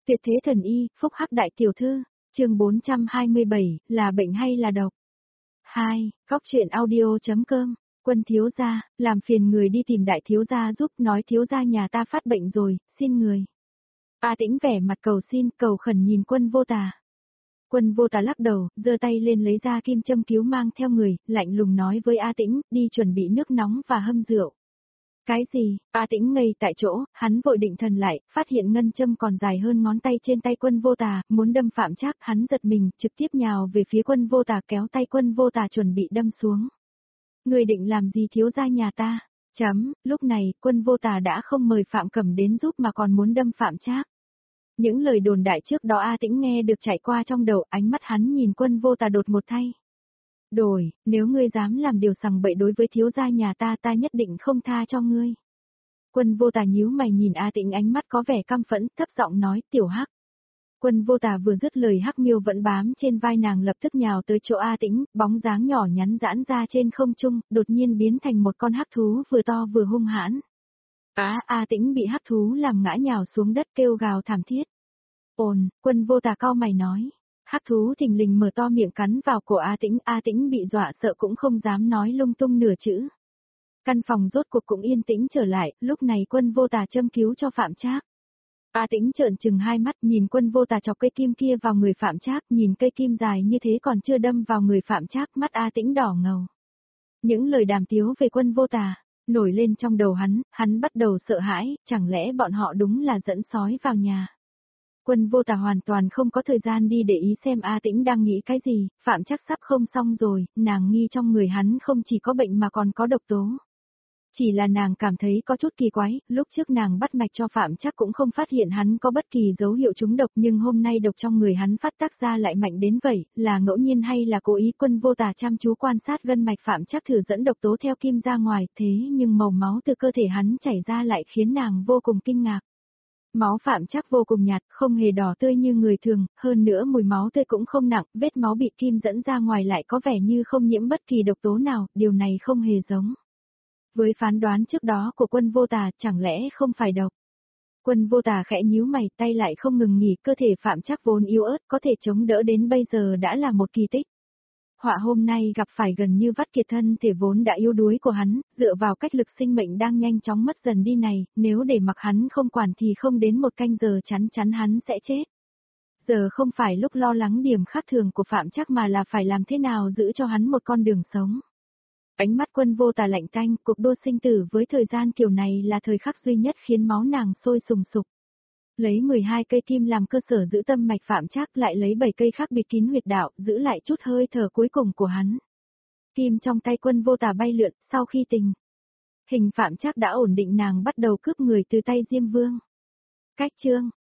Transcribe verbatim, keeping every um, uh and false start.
Tuyệt thế thần y, phúc hắc đại tiểu thư, chương bốn trăm hai mươi bảy, là bệnh hay là độc? hai. Góc truyện audio.com, Quân thiếu gia, làm phiền người đi tìm đại thiếu gia giúp, nói thiếu gia nhà ta phát bệnh rồi, xin người. A Tĩnh vẻ mặt cầu xin, cầu khẩn nhìn Quân Vô Tà. Quân Vô Tà lắc đầu, giơ tay lên lấy ra kim châm cứu mang theo người, lạnh lùng nói với A Tĩnh, đi chuẩn bị nước nóng và hâm rượu. Cái gì? A Tĩnh ngây tại chỗ, hắn vội định thần lại, phát hiện ngân châm còn dài hơn ngón tay trên tay Quân Vô Tà, muốn đâm Phạm Trác, hắn giật mình, trực tiếp nhào về phía Quân Vô Tà, kéo tay Quân Vô Tà chuẩn bị đâm xuống. Người định làm gì thiếu gia nhà ta? Chấm, lúc này, Quân Vô Tà đã không mời Phạm Cẩm đến giúp mà còn muốn đâm Phạm Trác. Những lời đồn đại trước đó A Tĩnh nghe được chạy qua trong đầu, ánh mắt hắn nhìn Quân Vô Tà đột một thay. Đổi, nếu ngươi dám làm điều sằng bậy đối với thiếu gia nhà ta, ta nhất định không tha cho ngươi. Quân Vô Tà nhíu mày nhìn A Tĩnh, ánh mắt có vẻ căm phẫn, thấp giọng nói, tiểu hắc. Quân Vô Tà vừa dứt lời, hắc miêu vẫn bám trên vai nàng lập tức nhào tới chỗ A Tĩnh, bóng dáng nhỏ nhắn giãn ra trên không trung, đột nhiên biến thành một con hắc thú vừa to vừa hung hãn. Á, A Tĩnh bị hắc thú làm ngã nhào xuống đất kêu gào thảm thiết. Ồn, Quân Vô Tà cau mày nói. Hắc thú thình lình mở to miệng cắn vào cổ A Tĩnh, A Tĩnh bị dọa sợ cũng không dám nói lung tung nửa chữ. Căn phòng rốt cuộc cũng yên tĩnh trở lại, lúc này Quân Vô Tà châm cứu cho Phạm Trác. A Tĩnh trợn trừng hai mắt nhìn Quân Vô Tà chọc cây kim kia vào người Phạm Trác, nhìn cây kim dài như thế còn chưa đâm vào người Phạm Trác, mắt A Tĩnh đỏ ngầu. Những lời đàm tiếu về Quân Vô Tà nổi lên trong đầu hắn, hắn bắt đầu sợ hãi, chẳng lẽ bọn họ đúng là dẫn sói vào nhà. Quân Vô Tà hoàn toàn không có thời gian đi để ý xem A Tĩnh đang nghĩ cái gì, Phạm Trác sắp không xong rồi, nàng nghi trong người hắn không chỉ có bệnh mà còn có độc tố. Chỉ là nàng cảm thấy có chút kỳ quái, lúc trước nàng bắt mạch cho Phạm Trác cũng không phát hiện hắn có bất kỳ dấu hiệu trúng độc, nhưng hôm nay độc trong người hắn phát tác ra lại mạnh đến vậy, là ngẫu nhiên hay là cố ý? Quân Vô Tà chăm chú quan sát gân mạch Phạm Trác thử dẫn độc tố theo kim ra ngoài, thế nhưng màu máu từ cơ thể hắn chảy ra lại khiến nàng vô cùng kinh ngạc. Máu Phạm Trác vô cùng nhạt, không hề đỏ tươi như người thường, hơn nữa mùi máu tươi cũng không nặng, vết máu bị kim dẫn ra ngoài lại có vẻ như không nhiễm bất kỳ độc tố nào, điều này không hề giống với phán đoán trước đó của Quân Vô Tà, chẳng lẽ không phải độc? Quân Vô Tà khẽ nhíu mày, tay lại không ngừng nghỉ, cơ thể Phạm Trác vốn yếu ớt có thể chống đỡ đến bây giờ đã là một kỳ tích. Họa hôm nay gặp phải gần như vắt kiệt thân thể vốn đã yếu đuối của hắn, dựa vào cách lực sinh mệnh đang nhanh chóng mất dần đi này, nếu để mặc hắn không quản thì không đến một canh giờ chắn chắn hắn sẽ chết. Giờ không phải lúc lo lắng điểm khác thường của Phạm Trác mà là phải làm thế nào giữ cho hắn một con đường sống. Ánh mắt Quân Vô Tà lạnh tanh, cuộc đua sinh tử với thời gian kiểu này là thời khắc duy nhất khiến máu nàng sôi sùng sục. Lấy mười hai cây kim làm cơ sở giữ tâm mạch Phạm Trác, lại lấy bảy cây khác bịt kín huyệt đạo, giữ lại chút hơi thở cuối cùng của hắn. Kim trong tay Quân Vô Tà bay lượn, sau khi tình hình Phạm Trác đã ổn định, nàng bắt đầu cướp người từ tay Diêm Vương. Cách chương